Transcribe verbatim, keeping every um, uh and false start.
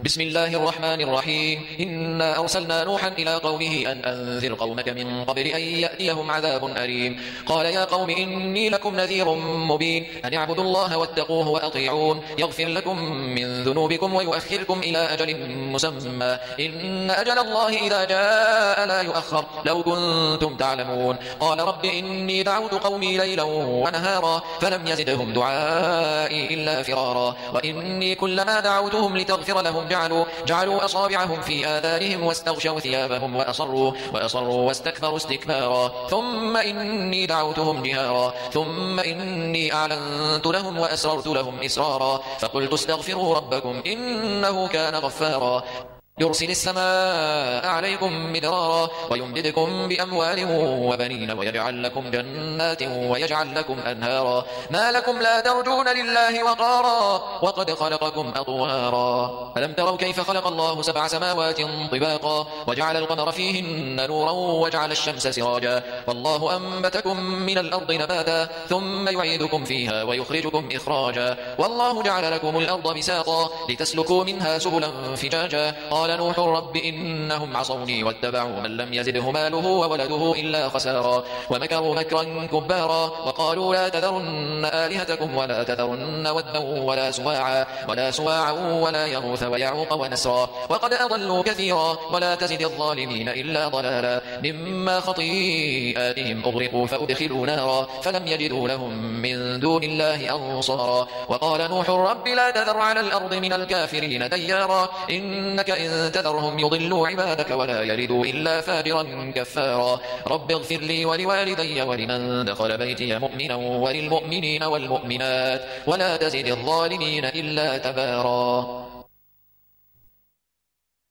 بسم الله الرحمن الرحيم إنا أرسلنا نوحا إلى قومه أن أنذر قومك من قبل أن يأتيهم عذاب أليم قال يا قوم إني لكم نذير مبين أن اعبدوا الله واتقوه وأطيعون يغفر لكم من ذنوبكم ويؤخركم إلى أجل مسمى إن أجل الله إذا جاء لا يؤخر لو كنتم تعلمون قال رب إني دعوت قومي ليلا ونهارا فلم يزدهم دعائي إلا فرارا وإني كلما دعوتهم لتغفر لهم جعلوا, جعلوا أصابعهم في آذانهم واستغشوا ثيابهم وأصروا, وأصروا واستكبروا استكبارا ثم إني دعوتهم جهارا ثم إني أعلنت لهم وأسررت لهم إسرارا فقلت استغفروا ربكم إنه كان غفارا يرسل السماء عليكم مدرارا ويمددكم بأموال وبنين ويجعل لكم جنات ويجعل لكم أنهارا ما لكم لا ترجون لله وقارا وقد خلقكم أطوارا ألم تروا كيف خلق الله سبع سماوات طباقا وجعل القمر فيهن نورا وجعل الشمس سراجا والله أنبتكم من الأرض نباتا ثم يعيدكم فيها ويخرجكم إخراجا والله جعل لكم الأرض بساطا لتسلكوا منها سبلا فجاجا قال نوح رب إنهم عصوني واتبعوا من لم يزده ماله وولده إلا خسارا ومكروا مكرا كبارا وقالوا لا تذرن آلهتكم ولا تذرن ودا ولا سواعا ولا سواعا ولا يغوث ويعوق ونسرا وقد أضلوا كثيرا ولا تزد الظالمين إلا ضلالا مما خطيئاتهم أغرقوا فأدخلوا نارا فلم يجدوا لهم من دون الله أنصارا وقال نوح رب لا تذر على الأرض من الكافرين ديارا إنك إن تذرهم يضلوا عبادك ولا يلدوا إلا فاجرا كفارا رب اغفر لي ولوالدي ولمن دخل بيتي مؤمنا وللمؤمنين والمؤمنات ولا تزد الظالمين إلا تبارا.